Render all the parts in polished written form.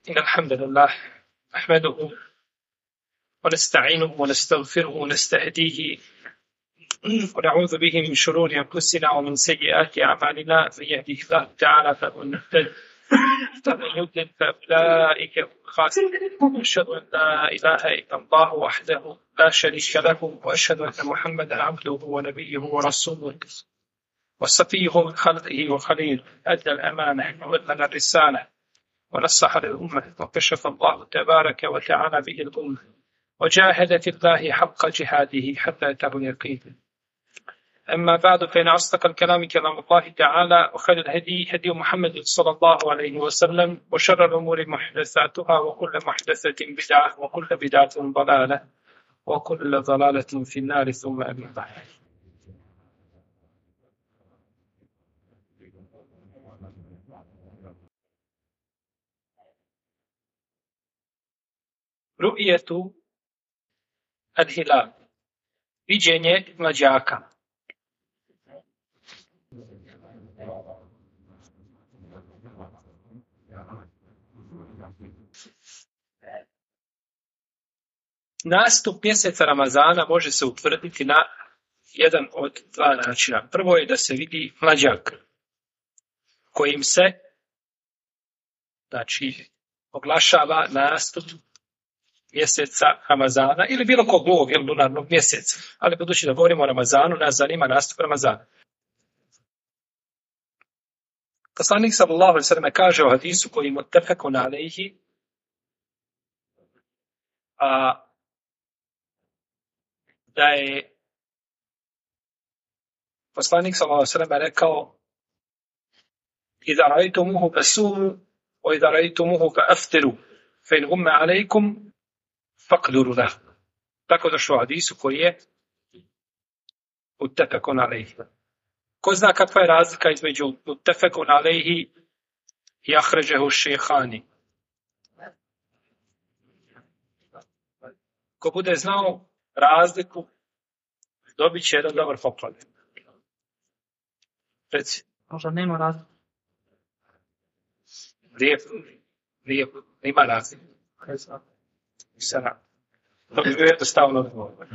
إن الحمد لله نحمده ونستعينه ونستغفره ونستهديه ونعوذ به من شرور أنفسنا ومن سيئات أعمالنا. من يهده الله تعالى فهو المهتد ومن يضلل فأولئك هم الخاسرون. أشهد أن لا إله إلا الله وحده لا شريك له وأشهد أن محمدا عبده ونبيه ورسوله وصفيه من خلقه وخليله. أدى الأمانة وبلغ الرسالة ونصح للأمة وكشف الله تبارك وتعالى به الأمة وجاهد في الله حق جهاده حتى أتاه اليقين. أما بعد فإن أصدق الكلام كلام الله تعالى وخير الهدي هدي محمد صلى الله عليه وسلم وشر الأمور محدثاتها وكل محدثة بدعة وكل بدعة ضلالة وكل ضلالة في النار. ثم أما بعد. رؤية الهلال viđenje mlađaka. Nastup mjeseca Ramazana može se utvrditi na jedan od dva načina. Prvo je da se vidi mlađak kojim se oglašava nastup mjeseca Ramazana ili bilo kog drugog ili lunarnog mjeseca. Ali budući da govorimo o Ramazanu, nas zanima nastup Ramazana. Poslanik sallallahu alejhi ve sellem kaže u hadisu koji muttefekun alejhi, da je poslanik sallallahu alejhi ve sellem rekao: "Iza ra'aytumuhu fasumu wa iza ra'aytumuhu fa'aftiru fa in ghumma alaykum faqduru lahu." Tako došlo u hadisu koji je muttefekun alejhi. Ko zna kakva je razlika između muttefekun alejhi i ahređehu šejhani? Ko bude znao razliku, dobit će jedan dobar poklon. Reci. Možda nema razlike. Lijepo. Ima razlike. Sada. To bi bio jednostavno odgovor.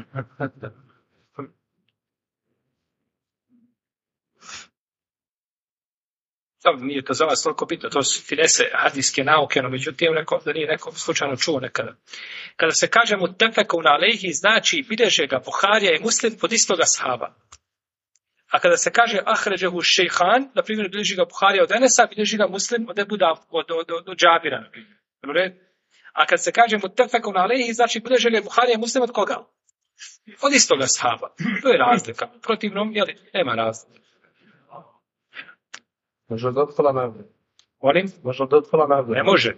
Nije to za vas toliko bitno, to su finese hadijske nauke, no međutim da nije neko slučajno čuo nekada. Kada se kaže muttefekun alejhi, znači bilježe ga Buharija i Muslim pod istoga sahaba. A kada se kaže ahređehu šejhan, na primjer bilježi ga Buharija od Enesa, bilježi ga Muslim od Ebu od Džabira. A kada se kaže muttefekun alejhi, znači bilježe ga Buharija i Muslim od koga? Od istoga sahaba. To je razlika. Protivnom, nema razlika. Može da otvola navde. Molim? Može da otvola navde. Ne može.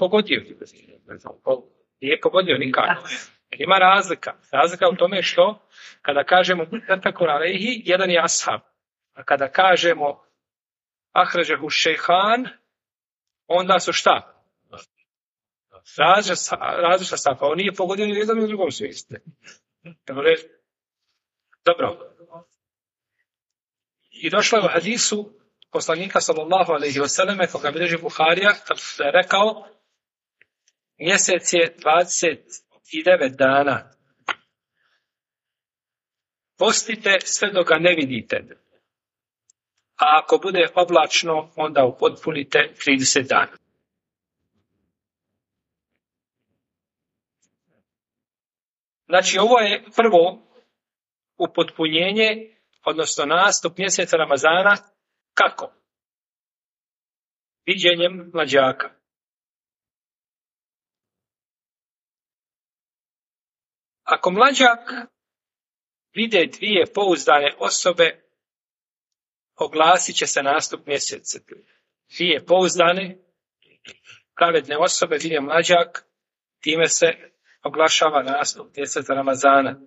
Nije pogodio nikako. Ima razlika. Razlika u tome što kada kažemo muttefekun alejhi, jedan je ashab. A kada kažemo ahređehu šejhan, onda su šta? Različita stava. On nije pogodio ni u jednom ni u drugom smislu. Dobro. I došlo je u hadisu poslanika sallallahu alejhi ve selleme, koga bilježi Buharija, da je rekao: mjesec je 29 dana. Postite sve dok ga ne vidite. A ako bude oblačno, onda upotpunite 30 dana. Znači, ovo je prvo upotpunjenje, odnosno nastup mjeseca Ramazana. Kako? Viđenjem mlađaka. Ako mlađak vide dvije pouzdane osobe, oglasit će se nastup mjeseca. Dvije pouzdane, pravedne osobe vide mlađak, time se oglašava nastup mjeseca Ramazana.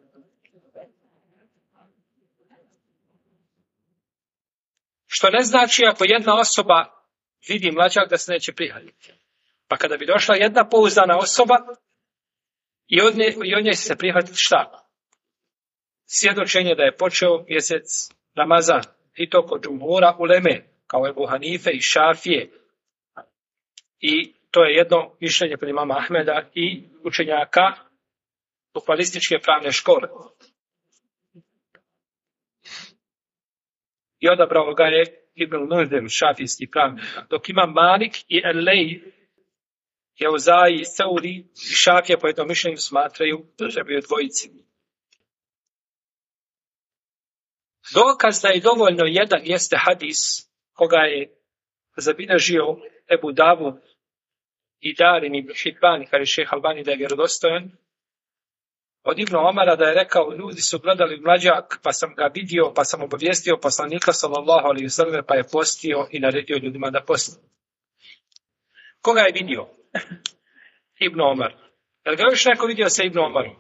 Što ne znači ako jedna osoba vidi mlađak da se neće prihvatiti. Pa kada bi došla jedna pouzdana osoba i od nje se prihvatiti šta? Svjedočenje da je počeo mjesec Ramazan. I to kod džumhura uleme, kao Ebu Hanife i Šafije. I To je jedno mišljenje kod imama Ahmeda i učenjaka bukvalističke pravne škole. I odabrao ga je Ibn Munzir, šafijski pravnik. Dok ima Malik i Al-Lej, Jauzaji, Sauri i Šafija po jednom mišljenju smatraju da trebaju dvojici. Dokaz da je dovoljno jedan jeste hadis koga je zabilježio Ebu Davud i Darin ibn Hibban, kada je šejh Albani da je vjerodostojan, od Ibn Omara da je rekao, ljudi su gledali mlađak, pa sam ga vidio, pa sam obavijestio poslanika sallallahu alejhi ve sellem, pa je postio i naredio ljudima da posti. Koga je vidio? Ibn Omar. Jel ga još neko vidio sa Ibn Omarom?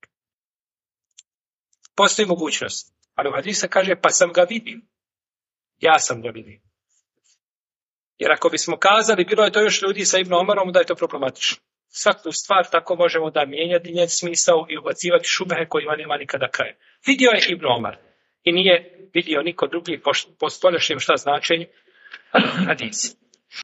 Postoji mogućnost. Ali u hadisu kaže, pa sam ga vidio. Ja sam ga vidio. Jer ako bismo kazali, bilo je to još ljudi sa Ibn Omarom, da je to problematično. Svaku stvar tako možemo da mijenjati njen smisao i ubacivati šubehe kojima nema nikada kraja. Vidio je Ibn Omar i nije vidio niko drugi po spoljašnjem šta značenje hadisi.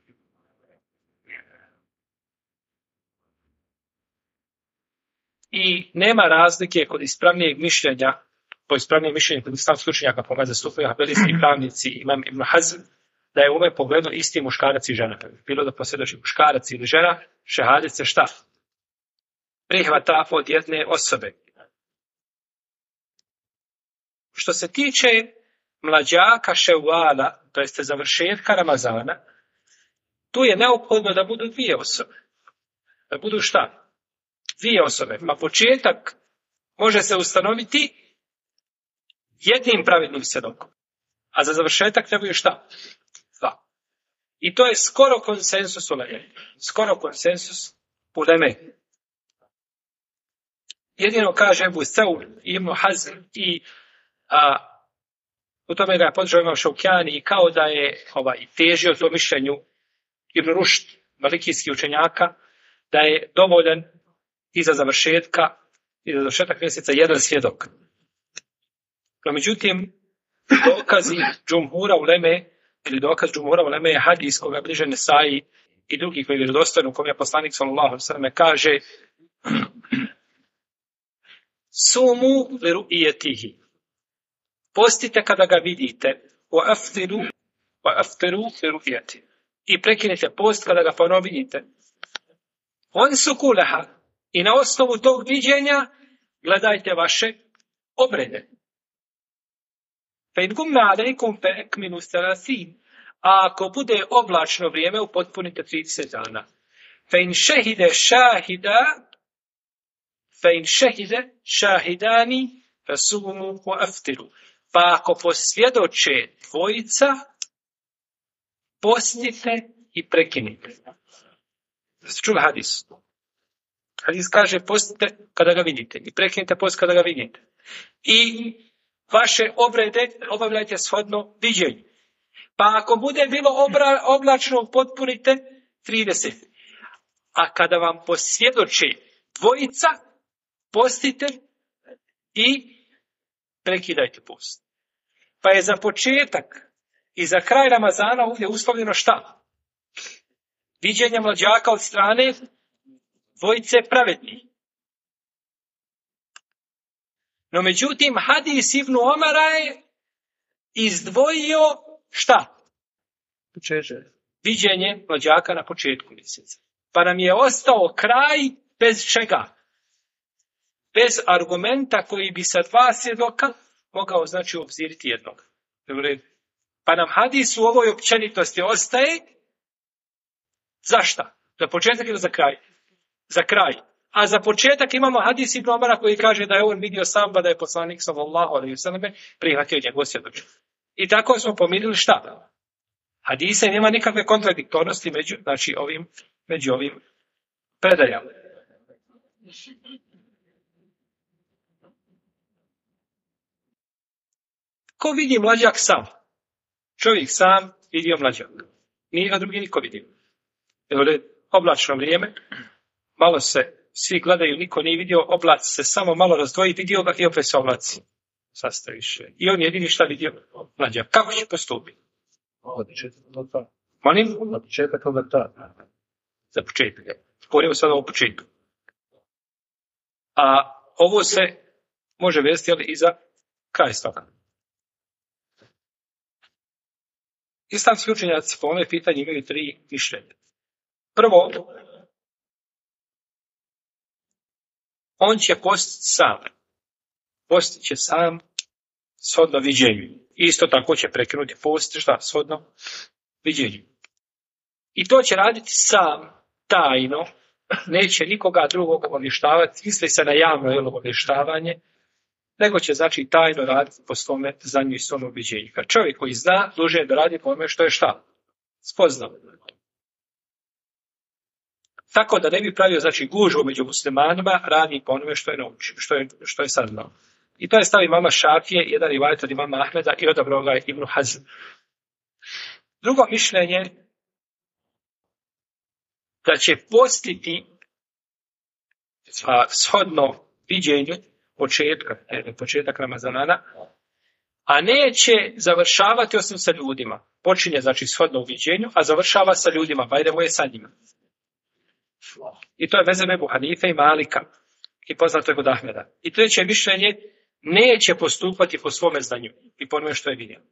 I nema razlike kod ispravnijeg mišljenja, po ispravnijem mišljenju kod islamskih učenjaka, po zastupaju hanbelijski pravnici, imam Ibn Hazm, da je u ome pogledu isti muškarac i žena. Bilo da posvjedoči muškarac ili žena, šehadet se šta? Prihvata od jedne osobe. Što se tiče mlađaka Ševala, to jeste završetka Ramazana, tu je neophodno da budu dvije osobe. Da budu šta? Dvije osobe. Pa početak može se ustanoviti jednim pravednim svjedokom. A za završetak trebaju šta? Dva. I to je skoro konsensus uleme. Skoro konsensus uleme. Jedino kaže Ebu Seul i Ibn Hazm i u tome ga je podržao imam Šaukjani i kao da je težio to mišljenju Ibn Rušd, malikijski učenjaka, da je dovoljan i za završetak mjeseca jedan svjedok. No, međutim, dokazi džumhura uleme, ili dokaz džumhura uleme je hadis koga bliže Nesai i drugi koji je vjerodostojan, u kojem je poslanik sallallahu alejhi ve sellem kaže sumu li ru'yatihi. Postite kada ga vidite, wa aftiru li ru'yati. I prekinite post kada ga ponovo vidite. On su kuleha. I na osnovu tog viđenja gledajte vaše obrede. Fein gumme alejkum fe ekminu selasin. A ako bude oblačno vrijeme, upotpunite 30 dana. Fein šehide šahidani fesumu wa aftiru. Pa ako posvjedoče dvojica, postite i prekinite. Čuli hadis? Hadis kaže postite kada ga vidite i prekinite post kada ga vidite. I vaše obrede obavljajte shodno viđenju. Pa ako bude bilo oblačno, potpunite 30. A kada vam posvjedoče dvojica, postite i prekidajte post. Pa je za početak i za kraj Ramazana ovdje uslovljeno šta? Viđenje mlađaka od strane dvojice pravedni. No međutim, hadis Ibn Omara je izdvojio šta? Viđenje mlađaka na početku mjeseca. Pa nam je ostao kraj bez čega? Bez argumenta koji bi sa dva svjedoka mogao znači obziriti jednog. Pa nam hadis u ovoj općenitosti ostaje zašta? Za početak ili za kraj? Za kraj. A za početak imamo hadis Ibn Omara koji kaže da je on vidio sam, da je poslanik sallallahu alejhi ve sellem prihvatio njegovo svjedočenje. I tako smo pomirili šta? Hadise nema nikakve kontradiktornosti među ovim predajama. Ko vidi mlađak sam? Čovjek sam vidio mlađak. Nije ga drugi niko vidio. Jer oblačno vrijeme, malo se svi gledaju, niko nije vidio, oblaci se samo malo razdvoji, vidio ga i opet se oblaci sastaviše. I on jedini šta vidio mlađak. Kako će postupiti? Molim? za početak. Govorimo sada o početku. A ovo se može vezati i za kraj toga. Islamski učenjaci po ovome pitanju imaju 3 mišljenja. Prvo, on će postiti sam. Postit će sam shodno viđenju. Isto tako će prekinuti post, shodno viđenju. I to će raditi sam, tajno, neće nikoga drugog obavještavati, misli se na javno obavještavanje, nego će tajno raditi po svome znanju i svome ubeđenju. Kad čovjek koji zna, dužan je da radi po onome što je spoznao. Tako da ne bi pravio gužvu među muslimanima, radi po onome što je naučio, što je saznao. I to je stav imama Šafije, jedan rivajet od imama Ahmeda i odabrao ga je Ibn Hazm. Drugo mišljenje, da će postiti shodno viđenju početak Ramazana, a neće završavati osim sa ljudima. Počinje shodno u viđenju, a završava sa ljudima, pa idemo je sa njima. I to je vezano Ebu Hanife i Malika i poznato je kod Ahmeda. I treće mišljenje, neće postupati po svome znanju i po onome što je vidio.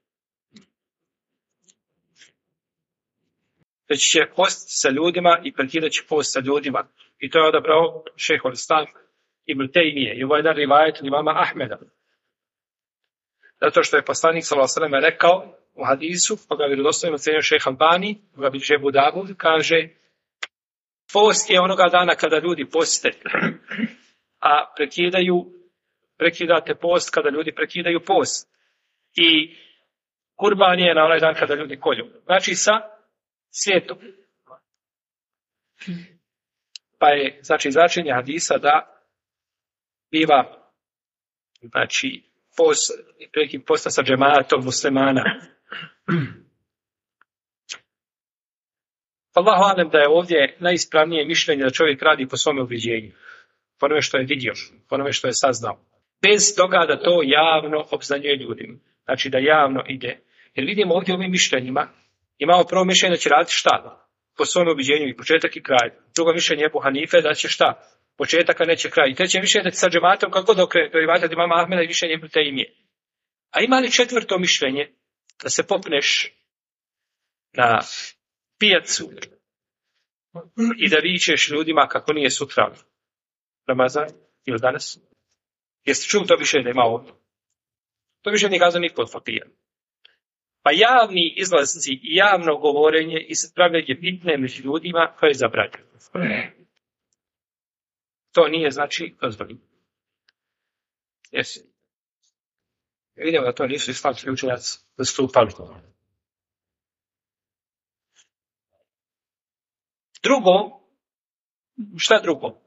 Već će postiti sa ljudima i prekidat će post sa ljudima. I to je odabrao šejhul Islam Ibn Tejmije i ovo je jedan rivajet od imama Ahmeda. Zato što je poslanik sallallahu alejhi ve sellem rekao u hadisu, pa ga vjerodostojno ocenio šejh Albani, ga bilježi Abu Davud, kaže: post je onoga dana kada ljudi poste, a prekidate post kada ljudi prekidaju post. I kurban je na onaj dan kada ljudi kolju. Znači sa svijetom. Pa je značenje hadisa da biva prekid posta sa džematom muslimana. Allahu alem da je ovdje najispravnije mišljenje da čovjek radi po svome ubeđenju, po onome što je vidio, po onome što je saznao. Bez toga da to javno obznanjuje ljudima. Znači da javno ide. Jer vidimo ovdje ovim mišljenjima, imamo prvo mišljenje da će raditi po svome ubeđenju i početak i kraj. Drugo mišljenje je Ebu Hanife da će početak, a neće kraj. I treće mišljenje da će sa džematom kako god okrene, to je rivajet od imama Ahmeda i mišljenje Ibn Tejmije. A ima li četvrto mišljenje da se popneš na pijacu i da vičeš ljudima kako nije sutra Ramazan ili danas? Jeste čuli to mišljenje da ima ovdje? To mišljenje nije kazano niko od fakija. Pa javni izlazci i javno govorenje i spravljanje bitne među ljudima, to je zabranjeno. To nije dozvoljeno. Jesi. Vidimo da to nisu islamski učenjaci zastupali. Drugo, šta drugo?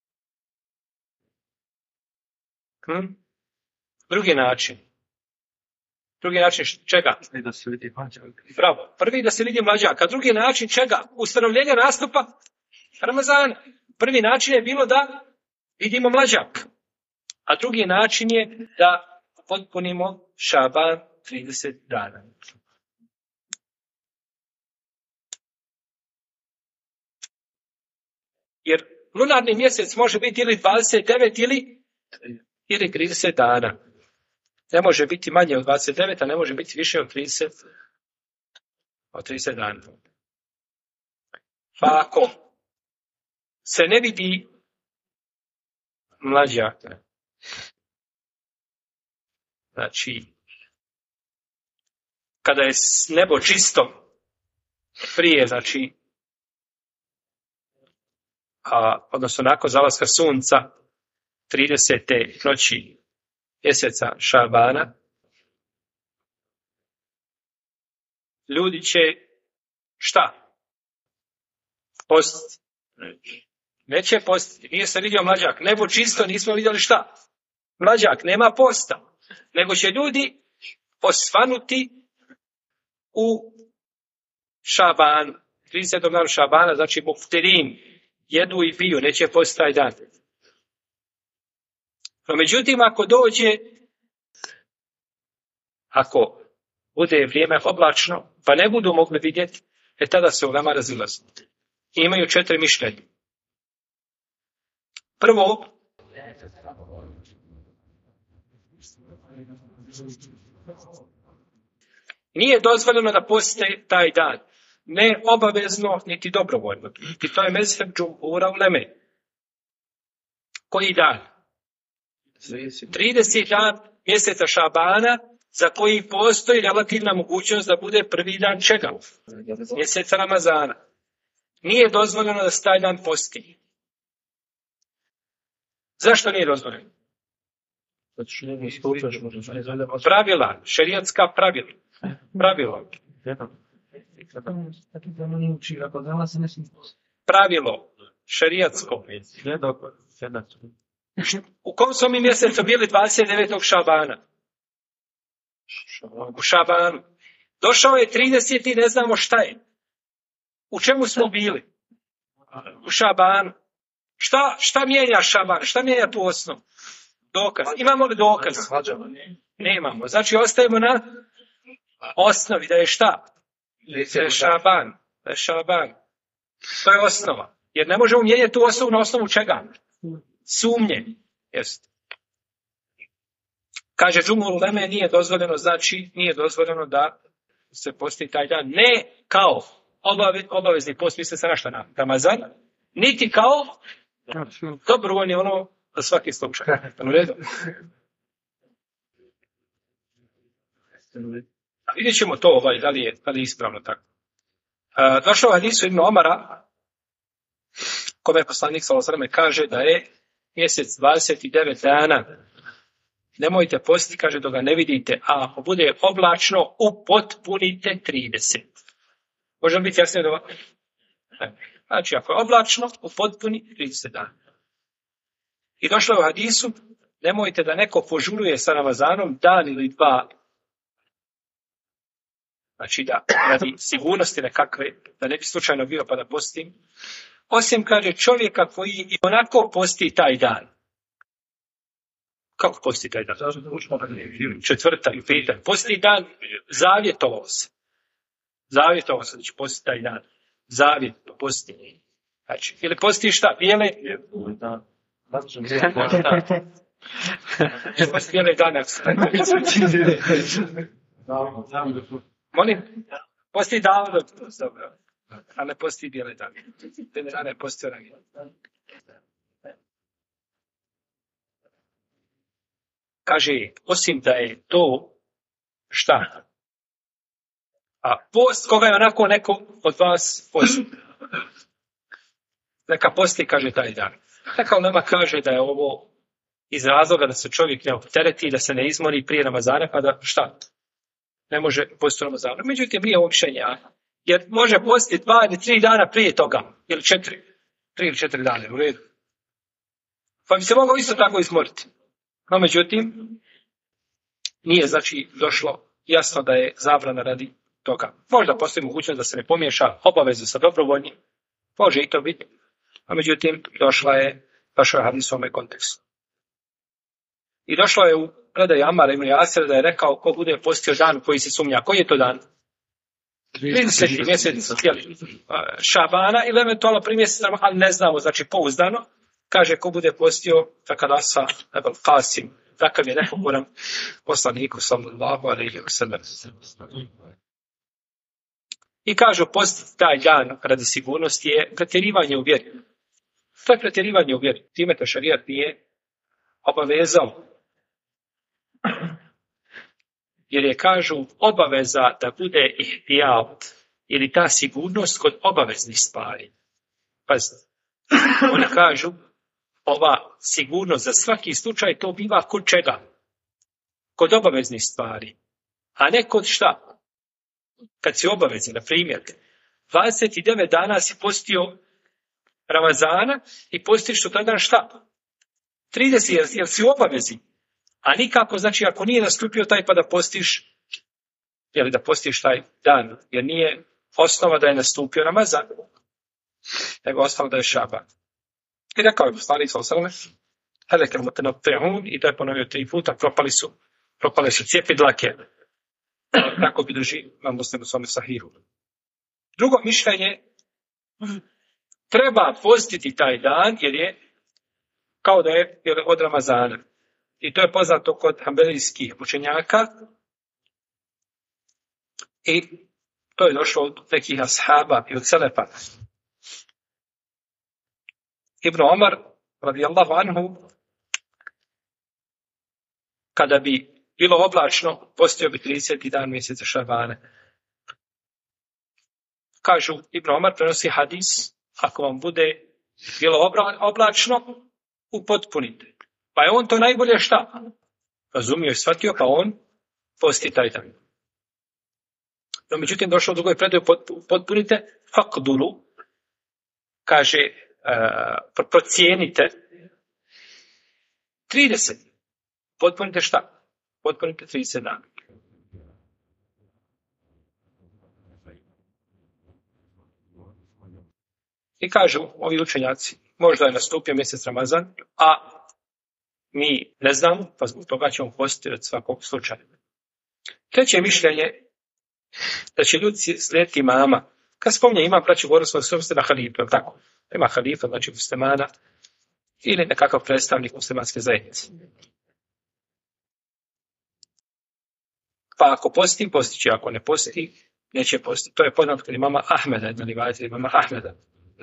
Drugi način čega? Da se vidi mlađak. Bravo. Prvi da se vidi mlađak, a drugi način čega? Ustanovljenja nastupa Ramazana. Prvi način je bilo da vidimo mlađak, a drugi način je da potpunimo Šaban 30 dana. Jer lunarni mjesec može biti ili 29 ili 30 dana. Ne može biti manje od 29, a ne može biti više od 30 dana. Pa ako se ne vidi mlađak, znači kada je nebo čisto prije, odnosno nakon zalaska sunca 30. noći mjeseca Šabana, ljudi će šta? Postiti. Neće postiti. Nije se vidio mlađak. Nebo čisto, nismo vidjeli šta? Mlađak, nema posta. Nego će ljudi osvanuti u Šaban. 30. dana Šabana, znači muftirin. Jedu i piju, neće postiti taj dan. No, međutim, ako bude vrijeme oblačno, pa ne budu mogli vidjeti, tada se ulema razilazi. I imaju 4 mišljenja. Prvo, nije dozvoljeno da poste taj dan. Ne obavezno, niti dobrovoljno. I to je mezheb džumhura uleme. Koji dan? 30 dan mjeseca Šabana, za koji postoji relativna mogućnost da bude prvi dan čega? Mjeseca Ramazana. Nije dozvoljeno da se taj dan posti. Zašto nije dozvoljeno? Pravila, šerijatska pravila. Pravilo, šerijatsko. U kom smo mi mjesecu bili 29. Šabana? U Šabanu. Došao je 30. i ne znamo šta je. U čemu smo bili? U Šabanu. Šta mijenja Šaban? Šta mijenja tu osnovu? Dokaz. Imamo li dokaz? Nemamo. Znači ostajemo na osnovi da je šta? Da je Šaban. Da je Šaban. To je osnova. Jer ne možemo mijenjati tu osnovu na osnovu čega? Sumnje. Jest. Kaže džumhur uleme nije dozvoljeno, znači nije dozvoljeno da se posti taj dan. Ne kao obavezni post, misle se na šta na Ramazan, niti kao dobrovoljni ono za svaki slučaj. U redu? Vidjet ćemo to da li je ispravno tako. Došlo u hadisu Ibn Omara, kome poslanik sallallahu alejhi ve sellem kaže da je mjesec 29 dana. Nemojte postiti, kaže, dok ga ne vidite, a ako bude oblačno, upotpunite 30. Može biti jasnije da ovako? Znači, ako je oblačno, upotpuni 30 dana. I došlo je u hadisu, nemojte da neko požuruje sa Ramazanom dan ili dva. Znači, da radi sigurnosti nekakve, da ne bi slučajno bio pa da postim. Osim, kaže, čovjeka koji i onako posti taj dan. Kako posti taj dan? Četvrta i peta. Posti dan, zavjetovao se. Zavjetovao se da će posti taj dan. Zavjet, posti. Znači, ili posti šta? Bijele? Posti bijele dane. Molim? Posti davno. Dobro. A ne posti bijele dane. Bijele dane posti onaj. Kaže, osim da je to šta? A post koga je onako neko od vas posti. Neka posti, kaže, taj dan. Neka nama kaže da je ovo iz razloga da se čovjek ne optereti, da se ne izmori prije Ramazana, pa da šta? Ne može postiti Ramazana. Međutim, nije ovo mišljenja. Jer može postiti 2 ili 3 dana prije toga. Ili 4. 3 ili 4 dana, u redu. Pa bi se mogao isto tako izmoriti. No, međutim, nije, znači, došlo jasno da je zabrana radi toga. Možda postoji mogućnost da se ne pomiješa obavezu sa dobrovoljnim. Može i to biti. A međutim, došao je hadis u ovome kontekstu. I došlo je u predaj Amara ibn Jasira da je rekao ko bude postio dan koji se sumnja. Koji je to dan? 30. mjesec Šabana ili eventualno prvi mjesec, ali ne znamo, znači pouzdano. Kaže, ko bude postio Fakadasa Ebel Qasim, takav je nepokoran poslaniku sallallahu alejhi ve sellem. I kažu, postiti taj dan radi sigurnosti je pretjerivanje u vjeri. To je pretjerivanje u vjeri. Time to šarijat nije obavezao. Jer je, kažu, obaveza da bude ihtijat ili ta sigurnost kod obaveznih stvari. Pazite, oni kažu, ova sigurnost za svaki slučaj to biva kod čega? Kod obaveznih stvari. A ne kod šta? Kad si obavezi, na primjer, 29 dana si postio Ramazana i postiš to taj dan šta? 30, jer si u obavezi. A nikako, znači, ako nije nastupio taj pa da postiš, ili da postiš taj dan, jer nije osnova da je nastupio Ramazan, nego osnova da je Šaban. I rekao je poslanik sallallahu alejhi ve sellem, helekel mutanatti'un, i to je ponovio 3 puta, propale su cijepi dlake. Tako bi drži Imam Muslim u svome sahihu. Drugo mišljenje treba postiti taj dan jer je kao da je od Ramazana. I to je poznato kod hambelijskih učenjaka i to je došlo od nekih ashaba i od selefa. Ibn Omar, radijallahu anhu, kada bi bilo oblačno, postio bi 30. dan mjeseca Šabana. Kažu, Ibn Omar prenosi hadis, ako vam bude bilo oblačno, upotpunite. Pa je on to najbolje šta? Razumio i shvatio, pa on posti taj dan. No, međutim, došlo u drugoj predaju, potpunite, fakduru, kaže, procijenite 30. Potpunite šta? Potpunite 30 dana. I kažu ovi učenjaci, možda je nastupio mjesec Ramazan, a mi ne znamo, pa zbog toga ćemo postiti od svakog slučaja. Treće mišljenje, da će ljudi slijediti imama. Kad spominje imam, braću, govorio smo na halifu, je tako? Ima halifa, znači muslimana, ili nekakav predstavnik muslimanske zajednice. Pa ako posti, postit će. Ako ne posti, neće postiti. To je poznato kod imama Ahmeda, jedna rivajeta imama Ahmeda.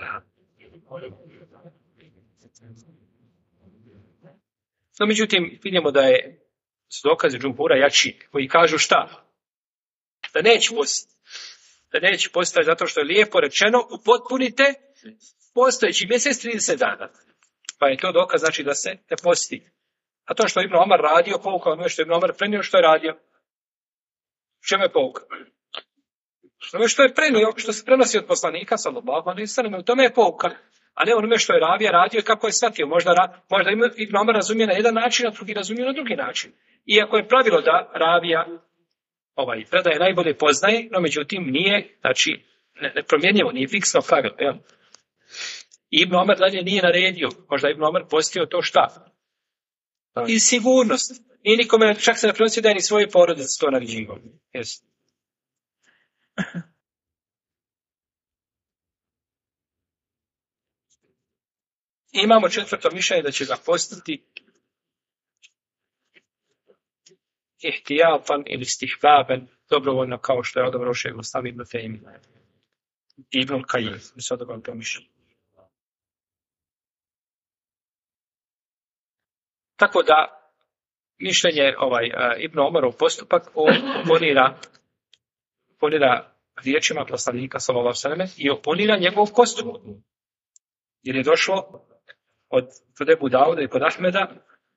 No, međutim, vidimo da su dokazi džumhura jači, koji kažu šta? Da neće postiti. Da neće postiti zato što je lijepo rečeno, upotpunite postojeći mjesec 30 dana. Pa je to dokaz, znači da se ne posti. A to što je Ibn Omar radio, pouka ono što je Ibn Omar prenio, što je radio. Čemu je pouka? Što je prenio, što se prenosi od poslanika, sallallahu alejhi ve sellem, u tome je pouka. A ne onome što je ravija radio i kako je shvatio. Možda Ibn Omar razumije na jedan način, a drugi razumije na drugi način. Iako je pravilo da ravija predaje najbolje poznaje, no međutim nije, znači, nepromjenjivo, nije fiksno pravilo. Jel? Ibn Omar dalje nije naredio, možda Ibn Omar postio to šta? Iz sigurnosti. I nikome čak se ne prenosi da je ni svoje porodice to naređivo. Jesi. Imamo četvrto mišljenje da će ga postiti ihtijatan ili stihbaben, dobrovoljno kao što je odabrao šejh Islam ibn Tejmija. Ibn Kajim, mi se odabrao to mišljenje. Tako da mišljenje Ibn Omarov postupak oponira riječima poslanika sallallahu alejhi ve selleme i oponira njegov postupak. Jer je došlo kod Ebu Dauda i kod Ahmeda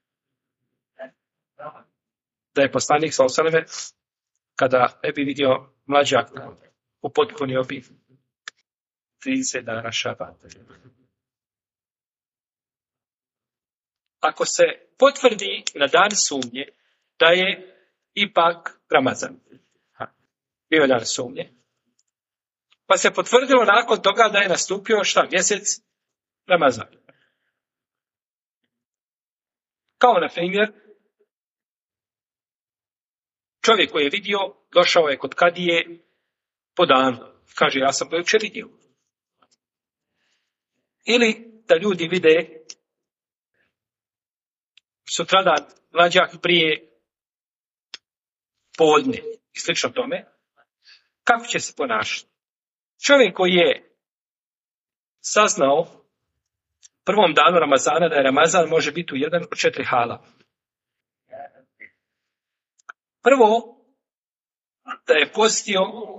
da je poslanik sallallahu alejhi ve selleme kada ne bi vidio mlađak upotpunio bi 30 dana Šaban. Ako se potvrdi na dan sumnje da je ipak Ramazan. Bio je dan sumnje. Pa se potvrdilo nakon toga da je nastupio šta? Mjesec Ramazan. Kao na primjer, čovjek koji je vidio, došao je kod kadije po danu. Kaže, ja sam to jučer vidio. Ili da ljudi vide sutradan mlađak prije podne i slično tome, kako će se ponašati? Čovjek koji je saznao prvom danu Ramazana da je Ramazan može biti u jedan od 4 hala. Prvo, da je postio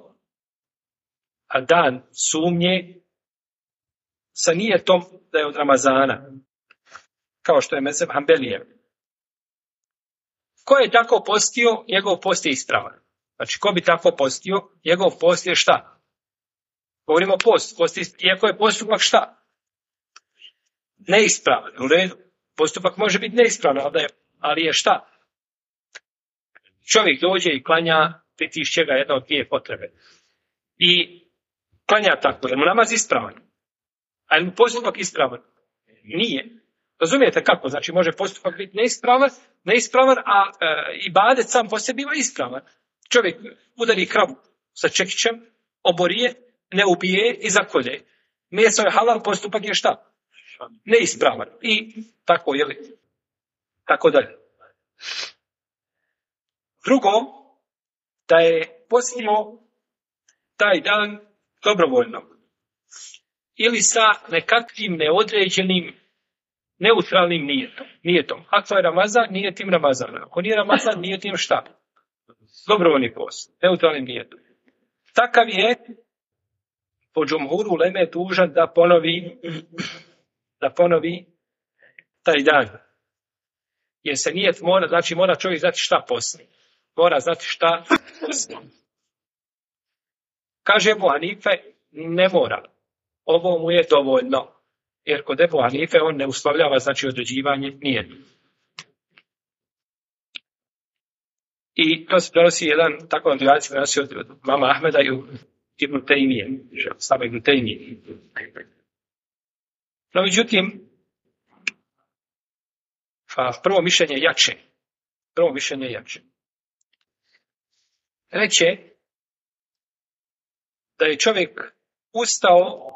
dan sumnje sa nijetom da je od Ramazana, kao što je mezheb Hanbelijev. Ko je tako postio, njegov post je ispravan. Znači, ko bi tako postio, njegov post je šta? Govorimo post, iako je postupak šta? Neispravan. U redu, postupak može biti neispravan, ali je šta? Čovjek dođe i klanja, pritišće ga jedna od 2 potrebe. I klanja tako, jer mu namaz ispravan. A je mu postupak ispravan? Nije. Razumijete kako? Znači, može postupak biti neispravan, a ibadet sam po sebi biva ispravan. Čovjek udari kravu sa čekićem, obori je, ne ubije i zakolje. Meso je halal, postupak je šta? Neispravan. I tako, tako dalje. Drugo, da je postio taj dan dobrovoljno. Ili sa nekakvim neodređenim, neutralnim nijetom. Ako je Ramazan, nije tim Ramazan. Ako nije Ramazan, nije tim šta? Dobrovoljni post. Neutralnim nijetom. Takav je po džumhuru uleme dužan da ponovi taj dan. Jer se nijet mora, znači mora čovjek znati šta posti. Mora znati šta posti. Kaže Ebu Hanife, ne mora. Ovo mu je dovoljno. Jer kod Ebu Hanife on ne uslovljava, znači, određivanje nijeta. I to se prenosi jedan, tako određacija prenosi od mama Ahmeda i Ibn Tejmije. Samo Ibn Tejmije. No, međutim, prvo mišljenje je jače. Reče da je čovjek ustao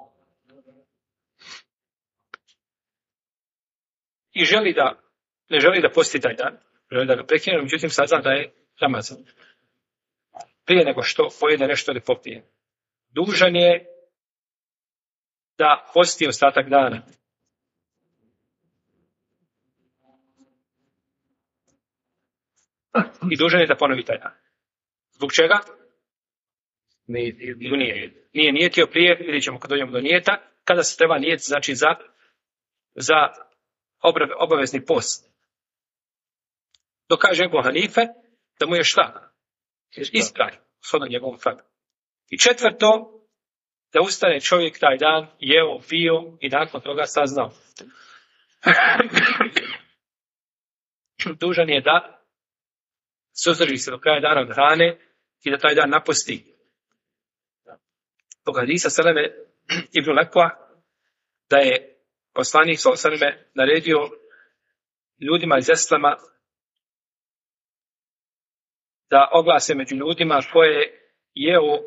i ne želi da posti taj dan, želi da ga prekine, međutim sazna da je Ramazan. Prije nego što pojede nešto ili popije. Dužan je da posti ostatak dana. I dužan je da ponovi taj dan. Zbog čega? Nije nijetio prije, vidjet ćemo kad dođemo do nijeta, kada se treba nijeti, znači za obavezni post. Dok kaže Ebu Hanife da mu je šta? Ispravi, shodno njegovom fadu. I četvrto, da ustane čovjek taj dan, jeo, pio i nakon toga saznao. Dužan je da suzdrži se do kraja dana od hrane i da taj dan napusti. Zbog hadisa Seleme ibn Lekva da je poslanik Seleme naredio ljudima iz Eslama da oglase među ljudima koje jeo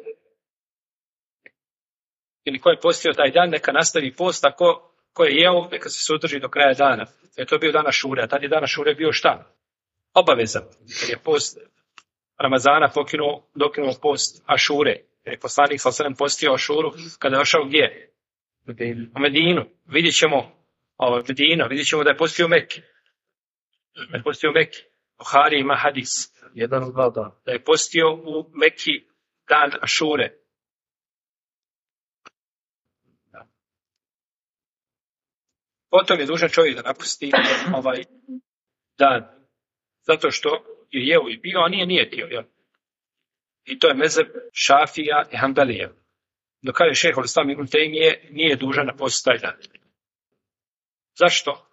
ili ko je postio taj dan, neka nastavi post, a ko je jeo, neka se suzdrži do kraja dana. Jer to je bio dan Ašure, a tad je dan Ašure bio šta? Obavezan. Jer je post Ramazana dokinuo post Ašure. Jer je poslanik Seleme postio Ašuru kada je došao gdje? U Medinu. Vidjet ćemo da je postio Mekke. Buhari ima hadis. Jedan od dva dana. Da je postio u Mekki dan Ašure. Potom je dužan čovjek da napusti ovaj dan. Zato što je jeo i pio, a nije nijetio. Ja. I to je mezheb Šafija i Hanbelija. Dok kaže šejh Islam Ibn Tejmije, nije dužan na post taj dan. Zašto?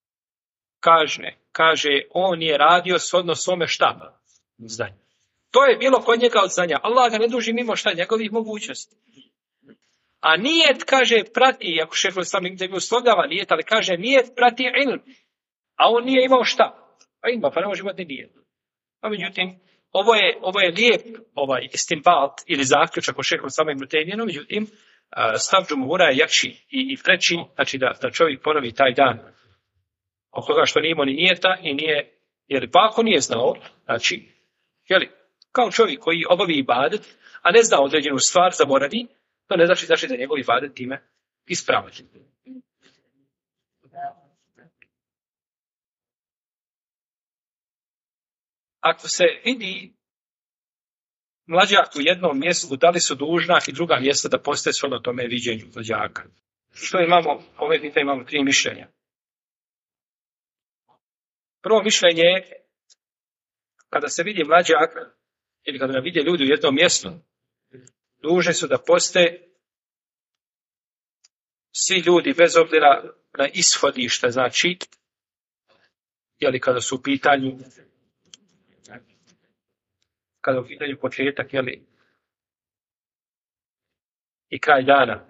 Kaže, on je radio shodno svome šta? Znanje. To je bilo kod njega od znanja. Allah ga ne duži mimo šta njegovih mogućnosti. A nijet, kaže, prati, ako šejh Islam Ibn Tejmije uslovljava nijet, ali kaže, nijet prati ilm. A on nije imao šta? Pa ne može imati nijet. A međutim, ovo je lijep istinbat ili zaključak o šejhu Islama Ibn Tejmije, no međutim, stav džumhura je jači i preči, znači da čovjek ponovi taj dan od toga što nije imao ni nijeta i nije, jer pa ako nije znao, znači, kao čovjek koji obavi ibadet, a ne zna određenu stvar, zaboravi, to ne znači da njegov ibadet time ispravlja. Ako se vidi mlađak u jednom mjestu, da li su dužna i druga mjesta da postoje shodno tome viđenju mlađaka? Što imamo? Ove pitanje imamo 3 mišljenja. Prvo mišljenje je kada se vidi mlađak ili kada ga vide ljudi u jednom mjestu, dužni su da poste svi ljudi bez obzira na ishodište, znači, kada su u pitanju početak, i kraj dana.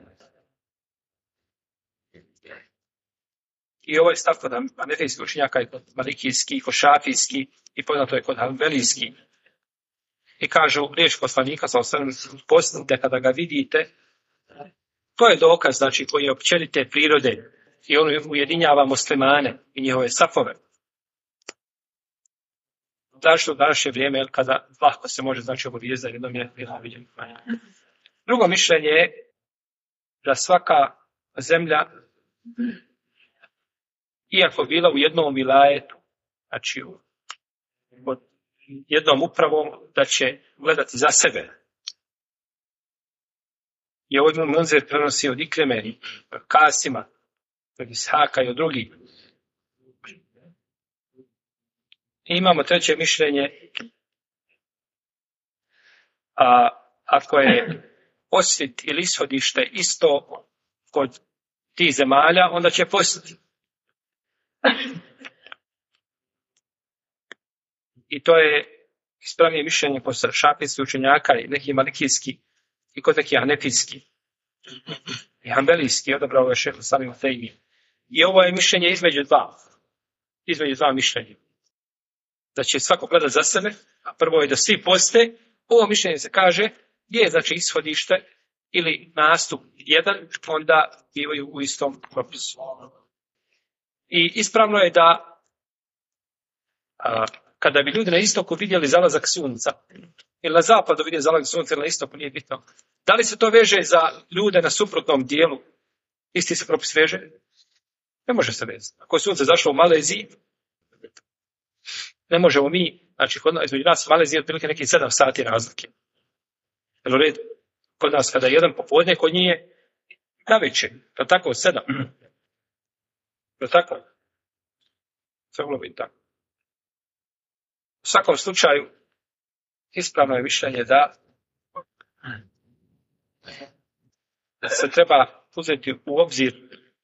I ovaj stav kod hanefijskih učenjaka i kod malikijski, kod šafijski i poznato je kod hanbelijski. I kažu riječ poslanika postite kada ga vidite To je dokaz, znači, koji je općenite prirode i on ujedinjava muslimane i njihove safove. Zašto u današnje vrijeme, kada lahko se može, znači, obavijezati jednom je viđen. Drugo mišljenje je da svaka zemlja, iako bila u jednom vilajetu, znači pod jednom upravom, da će gledati za sebe. I ovo Ibn Munzir prenosi od Ikreme, Kasima, od Ishaka i od drugih. I imamo treće mišljenje, ako je osvit ili ishodište isto kod tih zemalja, onda će postati. I to je ispravnije mišljenje kod šafijskih učenjaka i neki malikijski i kod neki hanefijski i hanbelijski, odabrao je šejh Samim Tejmi. I ovo je mišljenje između dva mišljenja. Da će svako gledati za sebe, a prvo je da svi poste. Ovo mišljenje se kaže gdje je, znači, ishodište ili nastup jedan, onda bivaju u istom propisu. I ispravno je da kada bi ljudi na istoku vidjeli zalazak sunca, ili na zapadu vidjeli zalazak sunca, ili na istoku, nije bitno. Da li se to veže za ljude na suprotnom dijelu? Isti se propis veže? Ne može se vezati. Ako je sunce zašlo u Maleziji, ne možemo mi, znači između nas i Malezije otprilike nekih 7 sati razlike. Jel u redu? Kod nas kada je jedan popodne, kod njih je navečer. To tako 7. To tako? Sve bilo biti tako. U svakom slučaju, ispravno je mišljenje da se treba uzeti u obzir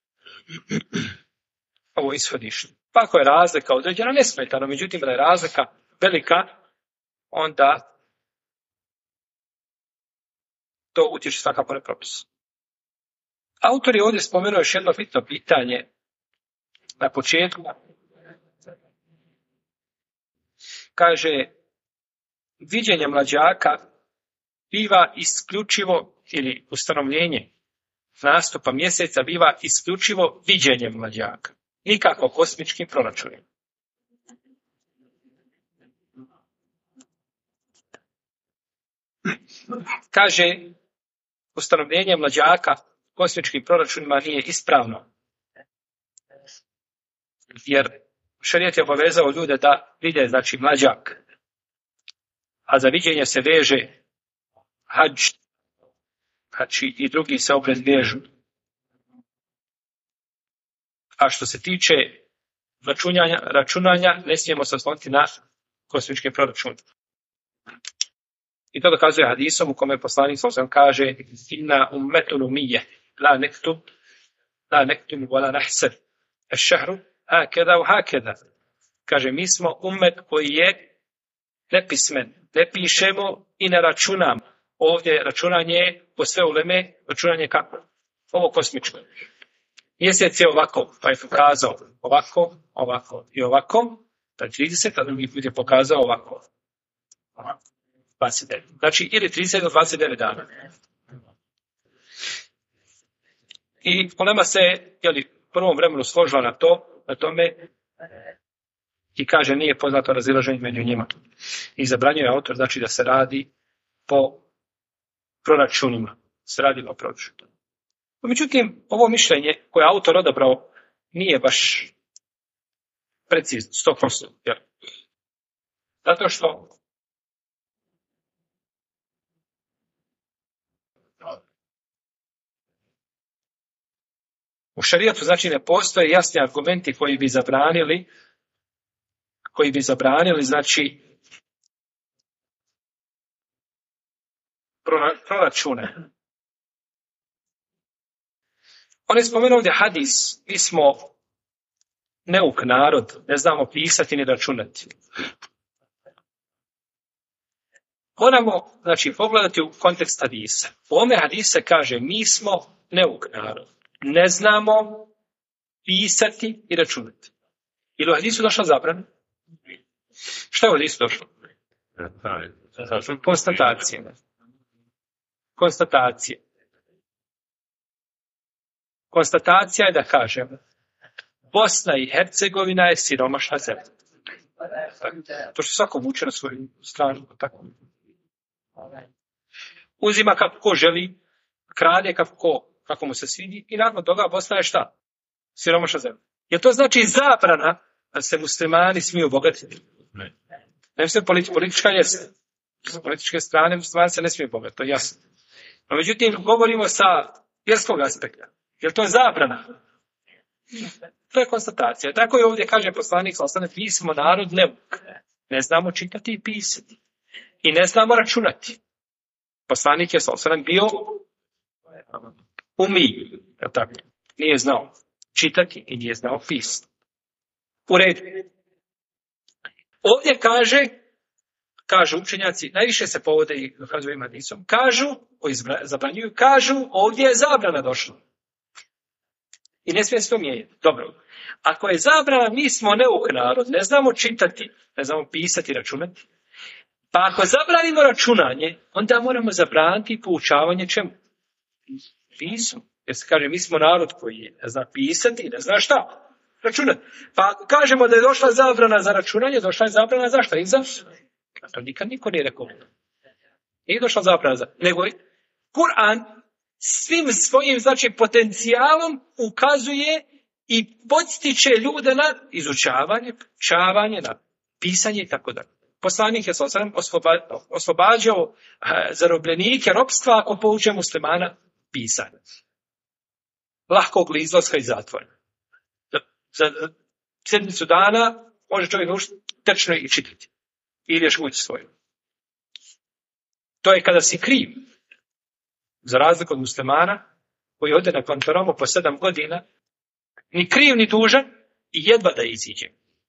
ovo ishodište. Pa ako je razlika određena, nesmetano, međutim da je razlika velika, onda to utječe svakako na propis. Autor je ovdje spomenuo još jedno bitno pitanje na početku. Kaže, viđenje mlađaka biva isključivo, ili ustanovljenje nastupa mjeseca biva isključivo viđenjem mlađaka. Nikako kosmičkim proračunima. Kaže, ustanovljenje mlađaka kosmičkim proračunima nije ispravno. Jer šerijat je obavezao ljude da vide, znači, mlađak. A za viđenje se veže hadž. Znači, i drugi se obred vežu. A što se tiče računanja, ne smijemo se osloniti na kosmičke proračune. I to dokazuje hadisom u kome poslanik sallallahu kaže: "Inna ummetun umiyya, la nektub wala nahsab. Ash-shahru hakeza wa hakeza." Kaže, mi smo ummet koji je nepismen, ne pišemo i ne računamo. Ovdje računanje po sve uleme, računanje kako? Ovo kosmičko. Mjesec je ovako, pa je pokazao ovako, ovako i ovako, da 30, a drugi put je pokazao ovako. 29. Znači, ili 30 do 29 dana. I ulema se, prvom vremenu složila na tome, i kaže, nije poznato razilaženje među njima. I zabranjuje autor, znači, da se radi po proračunima. Međutim, ovo mišljenje koje je autor odabrao nije baš precizno, 100%. Zato što u šerijatu, znači, ne postoje jasni argumenti koji bi zabranili, znači, proračune. On je spomenuo ovdje hadis, mi smo neuk narod, ne znamo pisati ni računati. Moramo, znači, pogledati u kontekst hadisa. U ovome hadise kaže, mi smo neuk narod, ne znamo pisati i računati. Ili u hadisu došla zabrana? Šta je u hadisu došlo? Konstatacije. konstatacija je da kažemo Bosna i Hercegovina je siromašna zemlja. To što svako vuče na svoju stranu. Tako. Uzima kako ko želi, krade kako mu se svidi i nakon toga Bosna je šta? Siromašna zemlja. Jer to znači zabrana da se muslimani smiju obogatiti? Ne mislim politička jeste. S političke strane muslimani se ne smiju obogatiti, to je jasno. No, međutim, govorimo sa vjerskog aspekta. Jer to je zabrana. To je konstatacija. Tako je ovdje kaže poslanik sallallahu mi smo narod neuk. Ne znamo čitati i pisati. I ne znamo računati. Poslanik je sallallahu bio umij. Tako. Nije znao čitati i nije znao pisati. U redu. Ovdje kažu učenjaci, najviše se povode i dokazuju hadisom, kažu, ovdje je zabrana došla. I ne smije se to mijenjati. Dobro. Ako je zabrana, mi smo neuk narod, ne znamo čitati, ne znamo pisati, računati. Pa ako zabranimo računanje, onda moramo zabraniti poučavanje čemu? Pismu. Jer se kaže, mi smo narod koji ne zna pisati i ne zna šta? Računati. Pa ako kažemo da je došla zabrana za računanje, došla je zabrana za šta? I za? To nikad niko nije rekao. Nije došla zabrana za. Nego je Kur'an svim svojim potencijalom ukazuje i podstiče ljude na izučavanje, čavanje, na pisanje i tako dalje. Poslanik je oslobađao zarobljenike ropstva ako pouče muslimana pisanje. Lahkog izlaska iz zatvora. Za sedmicu dana može čovjek naučiti tečno i čitati. Ili još ući svoju. To je kada si kriv. Za razliku od muslimana koji ode na Guantánamo po 7 godina, ni kriv ni dužan i jedva da iziđe.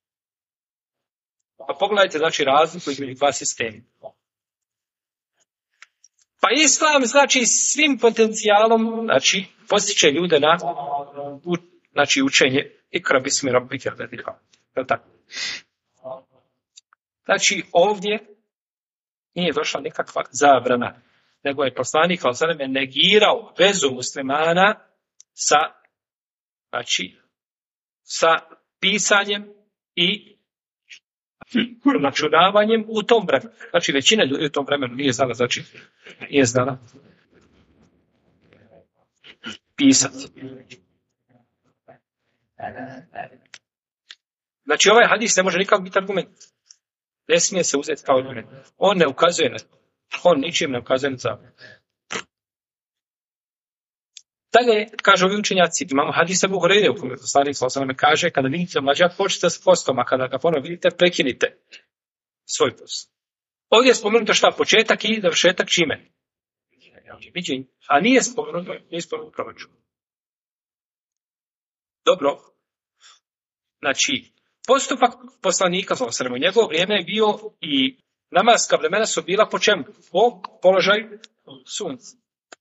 Pa pogledajte znači razliku između dva sistema. Pa islam znači svim potencijalom znači postiče ljude na učenje ikra bismi rabbike ledzi halaq. Znači ovdje nije došla nikakva zabrana, nego je poslanik sallallahu alejhi ve sellem negirao vezu muslimana sa pisanjem i računavanjem u tom vremenu. Znači većina ljudi u tom vremenu nije znala pisati. Znači ovaj hadis ne može nikako biti argument. Ne smije se uzeti kao argument. On ne ukazuje na to. On ničim ne ukazuje na zabranu. Dalje, kažu ovi učenjaci, imamo hadis Ebu Hurajre u kome poslanik sallallahu alejhi ve sellem kaže kada vidite mlađak počnite s postom, a kada ga ponovo vidite prekinite svoj post. Ovdje je spomenuto šta početak i završetak čime? Viđenje. A nije spomenuto proračun. Dobro. Znači, postupak poslanika sallallahu alejhi ve sellem u njegovo vrijeme je bio i namaska vremena su bila po čemu? Po položaju sunca.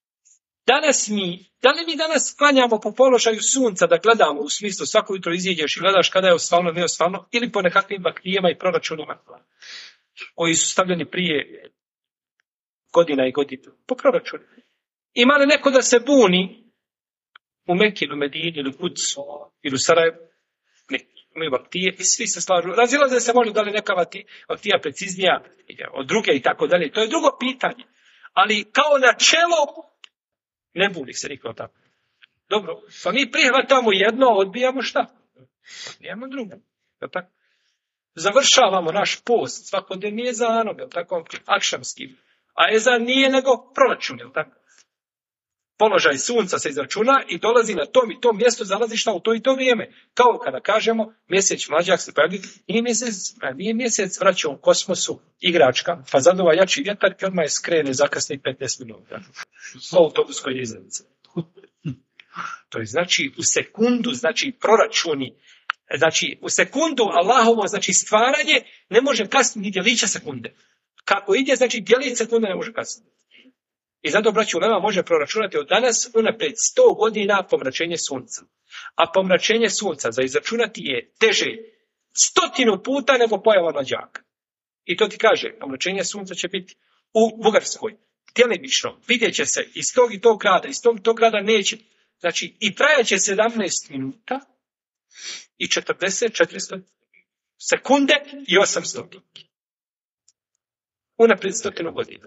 Da li mi danas klanjamo po položaju sunca da gledamo u smislu svako jutro iziđeš i gledaš kada je osvalno, nije osvalno, ili po nekakvim baktijama i proračunima koji su stavljeni prije godina i godina po proračunu. Ima li neko da se buni u Mekinu, Medini ili Kucu ili u Sarajevu? Ne, imaju baktije i svi se slažu. Razilaze se možda da li neka baktija preciznija od druge i tako dalje. To je drugo pitanje. Ali kao načelo ne buni se niko tako. Dobro, pa mi prihvatamo jedno, odbijamo šta? Odbijamo drugo. Tako? Završavamo naš post svakodnevni ezanom, tako, akšamski. A ezan nije nego proračun, tako? Položaj sunca se izračuna i dolazi na tom i tom mjestu, zalazi šta u to i to vrijeme. Kao kada kažemo, mjesec mlađak se pravi, nije mjesec vraća u kosmosu igračka, pa zaduva jači vjetar i odmah je skrene zakasni 15 minuta. U autobuskoj izravici. To je znači u sekundu, znači proračuni, znači u sekundu Allahovo, znači stvaranje ne može kasniti ni djelića sekunde. Kako ide, znači djelić sekunde ne može kasniti. I zato, braću, ulema može proračunati od danas unaprijed 100 godina pomračenje sunca. A pomračenje sunca za izračunati je teže 100 puta nego pojava mlađaka. I to ti kaže, pomračenje sunca će biti u Bugarskoj. Djelimično, vidjet će se iz tog i tog grada neće. Znači, i trajaće 17 minuta i 400 sekunde i 800. Unaprijed 100 godina.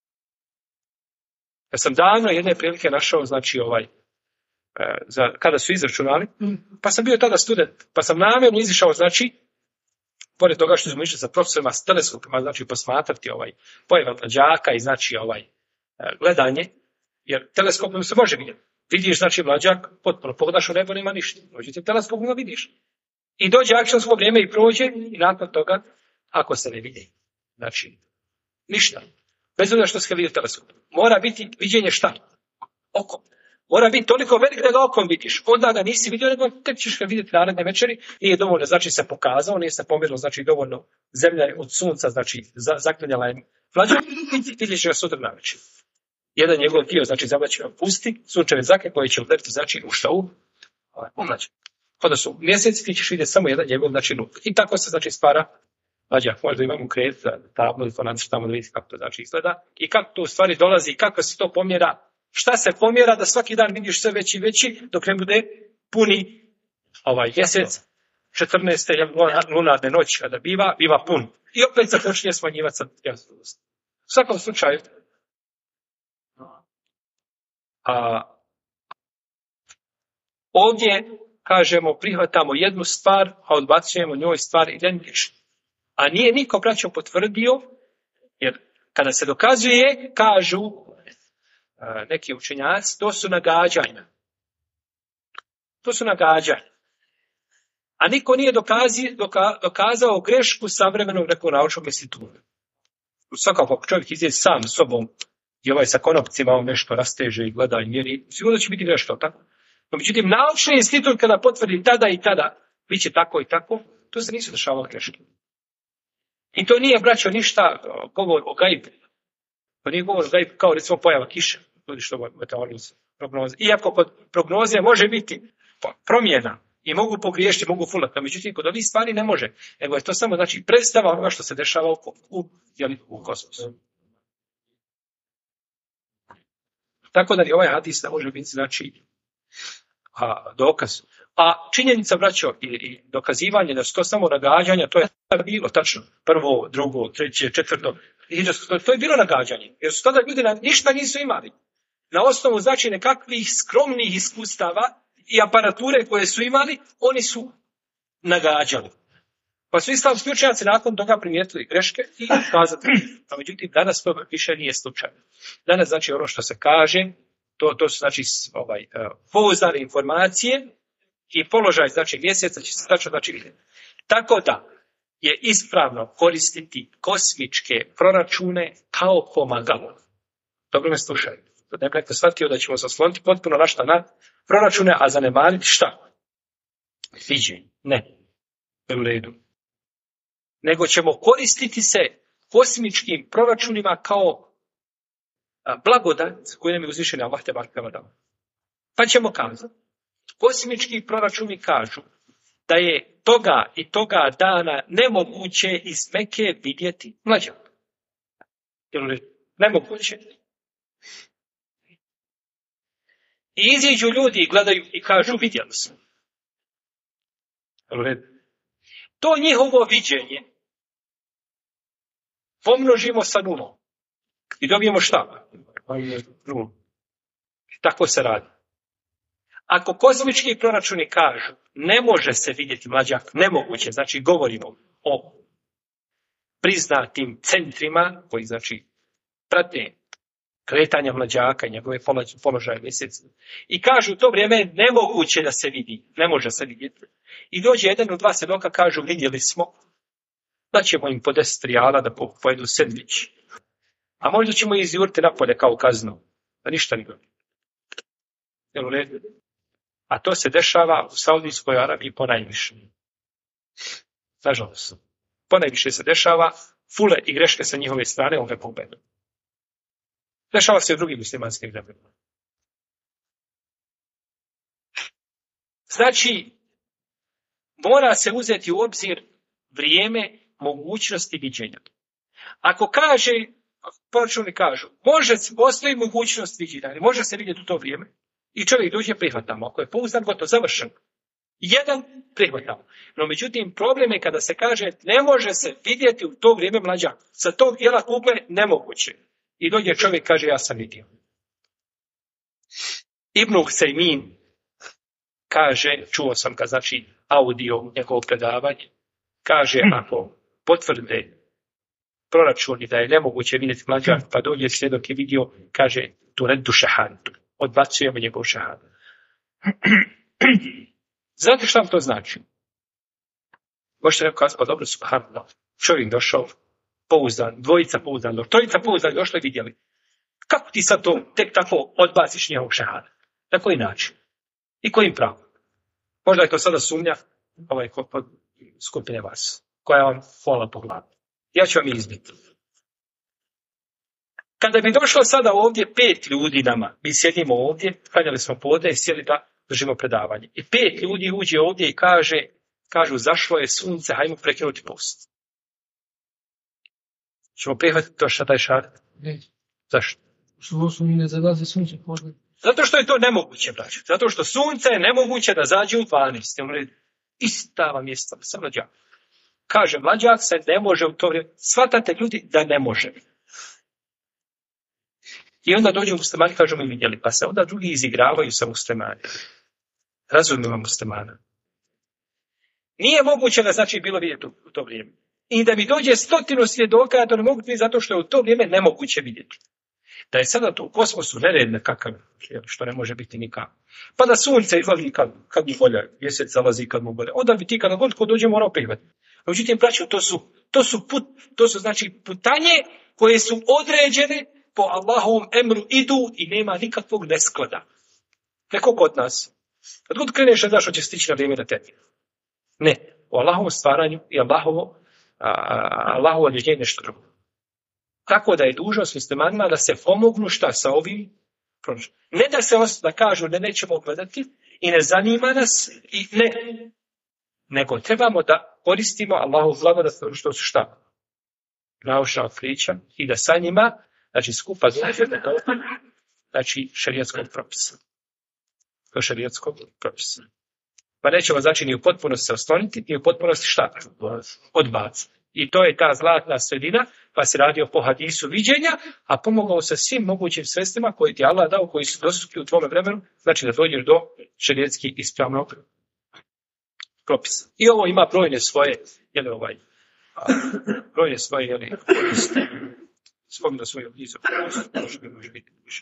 Ja sam davno jedne prilike našao, znači kada su izračunali, pa sam bio tada student, pa sam namjerno izišao, znači, pored toga što smo išli sa profesorima s teleskopima, znači posmatrati pojave mlađaka i znači gledanje, jer teleskopom se može vidjeti. Vidiš, znači, mlađak, potpuno pogledaš u nebo, nema ništa. Međutim, teleskopom vidiš. I dođe akšionsko vrijeme i prođe i nakon toga, ako se ne vidi, znači, ništa. Bez obzira što se vidi teleskop. Mora biti viđenje šta? Okom. Mora biti toliko velik da ga okom vidiš. Onda ga nisi vidio, nego tek ćeš ga vidjeti naredne večeri. Nije dovoljno, znači, se pokazao, nije se pomjerilo, znači, dovoljno zemlja od sunca, znači, zaklanjala je mlađak i vidiš ga sutra na večer. Jedan njegov dio, znači, zemlja će ga pusti, sunčeve zrake koje će udariti, znači, u šta u mlađak. Odnosno, u mjeseci ti ćeš vidjeti samo jedan njegov, znači, luk. I tako se, znači, stvara mlađak. Možda imamo kredit za tablu i to tamo da vidite kako to, znači, izgleda. I kako to u stvari dolazi, kako se to pomjera. Šta se pomjera da svaki dan vidiš sve veći i veći, dok ne bude puni mjesec, 14. lunarne noći kada biva pun. I opet se počinje smanjivati sa jasnosti. U svakom slučaju, ovdje, kažemo, prihvatamo jednu stvar, a odbacujemo njoj stvar identičnu. A nije niko, braćo, potvrdio, jer kada se dokazuje, kažu neki učenjaci, to su nagađanja. To su nagađanja. A niko nije dokazao grešku savremenog nekog naučnog instituta. Svakako, ako čovjek izđe sam sobom i sa konopcima on nešto rasteže i gleda i mjeri, sigurno će biti nešto, tako? No, međutim, naučni institut kada potvrdi tada i tada, bit će tako i tako, to se nisu dešavale greške. I to nije, braćo, ništa govor o gajbu. To nije govor o gajbu kao, recimo, pojava kiše. Ljudi što meteorolozi prognoze. Iako kod prognoze može biti promjena i mogu pogriješiti, mogu fulati, međutim, kod ovih stvari ne može. Nego je to samo, znači, predstava onoga što se dešava u kosmosu. Tako da ovaj hadis ne može biti, znači, dokaz. A činjenica, braćo, i dokazivanje da su to samo nagađanja, to je bilo tačno. Prvo, drugo, treće, četvrto. To je bilo nagađanje. Jer su tada ljudi ništa nisu imali. Na osnovu, znači, nekakvih skromnih iskustava i aparature koje su imali, oni su nagađali. Pa su islamski učenjaci nakon toga primijetili greške i kazati. A međutim, danas to više nije slučaj. Danas, znači, ono što se kaže, to su, znači, pouzdane informacije i položaj, znači, mjeseca će se tačno, znači, vidjeti. Tako da je ispravno koristiti kosmičke proračune kao pomagalo. Dobro me slušaj. Da ne bi neko shvatio da ćemo se osloniti potpuno na proračune, a zanemariti šta? Viđenje. Ne. U redu. Nego ćemo koristiti se kosmičkim proračunima kao blagodat koju nam je uzvišen Allah te bareke ve taala. Pa ćemo kazati. Kosmički proračuni kažu da je toga i toga dana nemoguće iz Meke vidjeti mlađak. Nemoguće. I iziđu ljudi i gledaju i kažu vidjeli smo. To njihovo viđenje pomnožimo sa nulom. I dobijemo šta? Nulu. Tako se radi. Ako kozmički proračuni kažu ne može se vidjeti mlađak, nemoguće, znači govorimo o priznatim centrima koji, znači, prate kretanja mlađaka i njegove položaje mjeseca. I kažu u to vrijeme nemoguće da se vidi, ne može se vidjeti. I dođe jedan od dva svjedoka, kažu vidjeli smo, da ćemo im po 10 rijala da pojedu sendvič. A možda ćemo izjuriti napolje kao kaznu, da ništa ne dobije. A to se dešava u Saudijskoj Arabiji ponajviše. Nažalost. Ponajviše se dešava fule i greške sa njihove strane ove pogledu. Dešava se u drugim muslimanskim zemljama. Znači, mora se uzeti u obzir vrijeme mogućnosti viđenja. Ako proračuni kažu, postoji mogućnost viđenja, može se vidjeti u to vrijeme, I čovjek dođe, prihvatamo. Ako je pouzdan, gotovo, završen. Jedan, prihvatamo. No, međutim, problem je kada se kaže ne može se vidjeti u to vrijeme mlađak. Sa tog dijela kugle nemoguće. I dođe čovjek kaže ja sam vidio. Ibn Husejmin kaže, čuo sam ga, znači audio njegovog predavanja, kaže ako potvrde proračuni da je nemoguće vidjeti mlađak, pa dođe svjedok je vidio, kaže tu reddu šahadu. Odbacujemo njegov šahadu. Znate šta vam to znači? Možete neko kazati, pa dobro, subhanallah. Čovjek došao, pouzdan, dvojica pouzdan, trojica pouzdan, došli i vidjeli. Kako ti sad to tek tako odbaciš njegovog šahada? Na koji način? I kojim pravom? Možda je to sada sumnja kod skupine vas, koja vam fola po glavi. Ja ću vam izbiti. Kada bi došlo sada ovdje 5 ljudi nama, mi sjedimo ovdje, klanjali smo podne i sjeli da držimo predavanje. I 5 ljudi uđe ovdje i kažu zašlo je sunce, hajmo prekinuti post. Ćemo prihvatiti to šta taj šahat? Ne. Zašto? Što ne zalazi sunce podne? Zato što je to nemoguće, braćo. Zato što sunce je nemoguće da zađe u 12. Ista vam je stvar, sam mlađak. Kaže, mlađak se ne može u to vrijeme. Svatate ljudi da ne može. I onda dođu muslimani, kažu mi vidjeli, pa se onda drugi izigravaju sa muslimani. Razumijemo muslimana. Nije moguće da znači bilo vidjeti u to vrijeme. I da mi dođe 100 svjedoka, to ne mogu vidjeti zato što je u to vrijeme nemoguće vidjeti. Da je sada to u kosmosu nered kakav, što ne može biti nikako. Pa da sunce izlazi kad mu bolje, mjesec zalazi kad mu bolje. Onda bi ti kada god ko dođe morao prihvatiti. Međutim, braćo, to su znači putanje koje su određene po Allahovom emru idu i nema nikakvog nesklada. Neko kod nas. Kad god kreneš, ne znaš što će stići na vrijeme na tebi. Ne, o Allahovom stvaranju i Allahovo određenje nešto drugo. Tako da je dužnost muslimanima da se pomognu šta sa ovim pronašli. Ne da se da kažu da nećemo gledati i ne zanima nas i ne. Nego trebamo da koristimo Allahov blagodat što su šta? Naučna otkrića i da sa njima, znači skupa znači šerijatskog propisa. Do šerijatskog propisa. Pa nećemo znači ni u potpunosti se osloniti, ni u potpunosti šta? Odbaciti. I to je ta zlatna sredina, pa se radi o po hadisu viđenja, a pomogao se svim mogućim sredstvima koje ti Allah dao, koji su dostupni u tvome vremenu, znači da dođeš do šerijatski ispravnog propisa. I ovo ima brojne svoje, spominu svoju blizu, može biti više.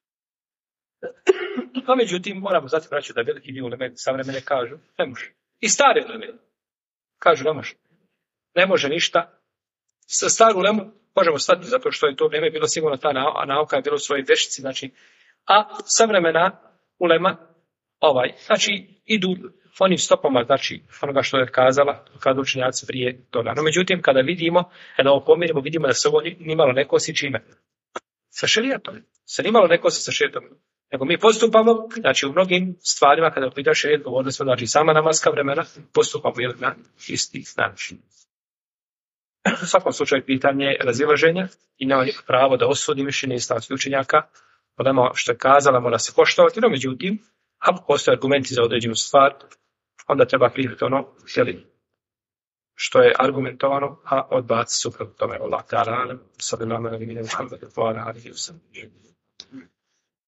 No, međutim, moramo znati, braću, da veliki dio uleme savremene kažu, ne može. I stare uleme kažu, ne može. Ne može ništa. Sa staru ulemu možemo stati, zato što je to vrijeme bilo sigurno ta nauka je bilo u svojoj vešici, znači, a savremena ulema, znači, idu onim stopama, znači, onoga što je kazala, kada učenjaci prije toga. No, međutim, kada ovo pomirimo, vidimo da se ovo nimalo ne kosi čime. Sa šerijatom. Se nimalo ne kosi sa šerijatom. Nego mi postupamo, znači u mnogim stvarima, kada pita šerijat, govorili smo, znači sama namaska vremena, postupamo na isti način. U svakom slučaju pitanje razilaženja i nema pravo da osudi mišljenje islamskih učenjaka, odemo što je kazala, mora se poštovati, no međutim, ako postoje argumenti za određenu stvar, onda treba prihvatiti ono što je argumentovano, a odbaciti suprotno tome. Allah ta'ala, sallallahu alaihi wa sallam,